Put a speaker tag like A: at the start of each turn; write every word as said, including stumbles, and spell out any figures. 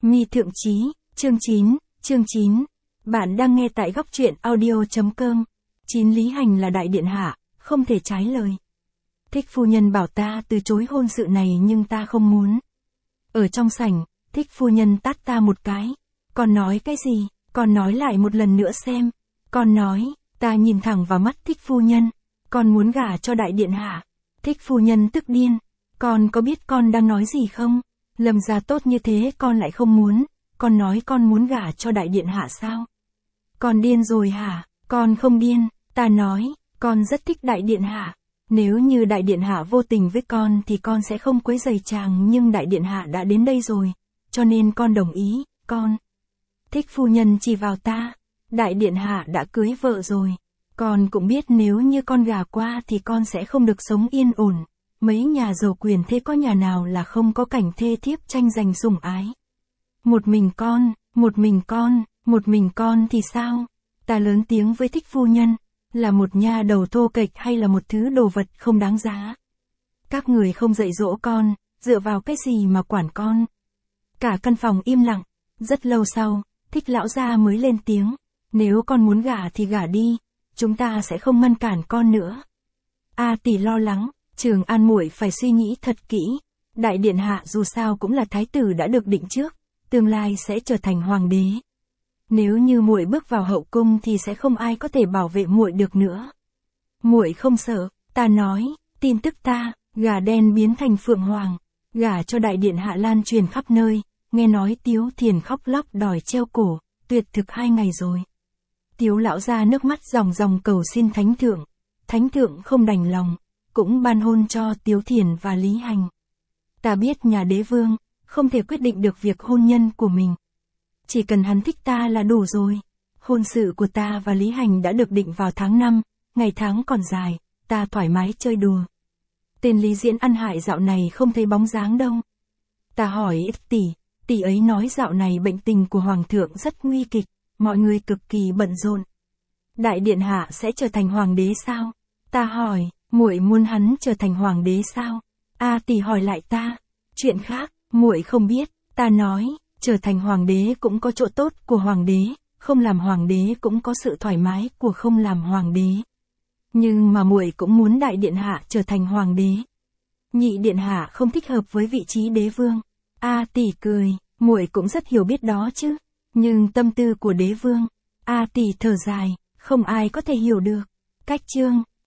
A: Mi Thượng Chí, chương chín, chương chín. Bạn đang nghe tại góc truyện audio chấm com. Chín Lý Hành là đại điện hạ, không thể trái lời. Thích phu nhân bảo ta từ chối hôn sự này nhưng ta không muốn. Ở trong sảnh, Thích phu nhân tát ta một cái. Con nói cái gì, con nói lại một lần nữa xem. Con nói, ta nhìn thẳng vào mắt Thích phu nhân. Con muốn gả cho đại điện hạ. Thích phu nhân tức điên. Con có biết con đang nói gì không? Lâm gia tốt như thế con lại không muốn. Con nói con muốn gả cho đại điện hạ sao? Con điên rồi hả? Con không điên. Ta nói, con rất thích đại điện hạ. Nếu như đại điện hạ vô tình với con thì con sẽ không quấy rầy chàng, nhưng đại điện hạ đã đến đây rồi. Cho nên con đồng ý, con. Thích phu nhân chỉ vào ta. Đại điện hạ đã cưới vợ rồi. Con cũng biết nếu như con gả qua thì con sẽ không được sống yên ổn. Mấy nhà giàu quyền thế có nhà nào là không có cảnh thê thiếp tranh giành sủng ái. Một mình con, một mình con, một mình con thì sao? Ta lớn tiếng với Thích phu nhân, là một nha đầu thô kệch hay là một thứ đồ vật không đáng giá. Các người không dạy dỗ con, dựa vào cái gì mà quản con? Cả căn phòng im lặng, rất lâu sau, Thích lão gia mới lên tiếng, nếu con muốn gả thì gả đi, chúng ta sẽ không ngăn cản con nữa. A tỷ lo lắng, Trường An muội phải suy nghĩ thật kỹ, đại điện hạ dù sao cũng là thái tử đã được định trước, tương lai sẽ trở thành hoàng đế. Nếu như muội bước vào hậu cung thì sẽ không ai có thể bảo vệ muội được nữa. Muội không sợ, ta nói, tin tức ta, gà đen biến thành phượng hoàng, gả cho đại điện hạ lan truyền khắp nơi, nghe nói Tiếu Thiền khóc lóc đòi treo cổ, tuyệt thực hai ngày rồi. Tiếu lão gia nước mắt ròng ròng cầu xin thánh thượng, thánh thượng không đành lòng, cũng ban hôn cho Tiếu Thiền và Lý Hành. Ta biết nhà đế vương, không thể quyết định được việc hôn nhân của mình. Chỉ cần hắn thích ta là đủ rồi. Hôn sự của ta và Lý Hành đã được định vào tháng năm, ngày tháng còn dài, ta thoải mái chơi đùa. Tên Lý Diễn ăn hại dạo này không thấy bóng dáng đâu. Ta hỏi tỷ, tỷ ấy nói dạo này bệnh tình của hoàng thượng rất nguy kịch, mọi người cực kỳ bận rộn. Đại điện hạ sẽ trở thành hoàng đế sao? Ta hỏi, muội muốn hắn trở thành hoàng đế sao? A tỷ hỏi lại ta, chuyện khác, muội không biết. Ta nói, trở thành hoàng đế cũng có chỗ tốt của hoàng đế, không làm hoàng đế cũng có sự thoải mái của không làm hoàng đế. Nhưng mà muội cũng muốn đại điện hạ trở thành hoàng đế. Nhị điện hạ không thích hợp với vị trí đế vương. A tỷ cười, muội cũng rất hiểu biết đó chứ. Nhưng tâm tư của đế vương, A tỷ thở dài, không ai có thể hiểu được. Cách chương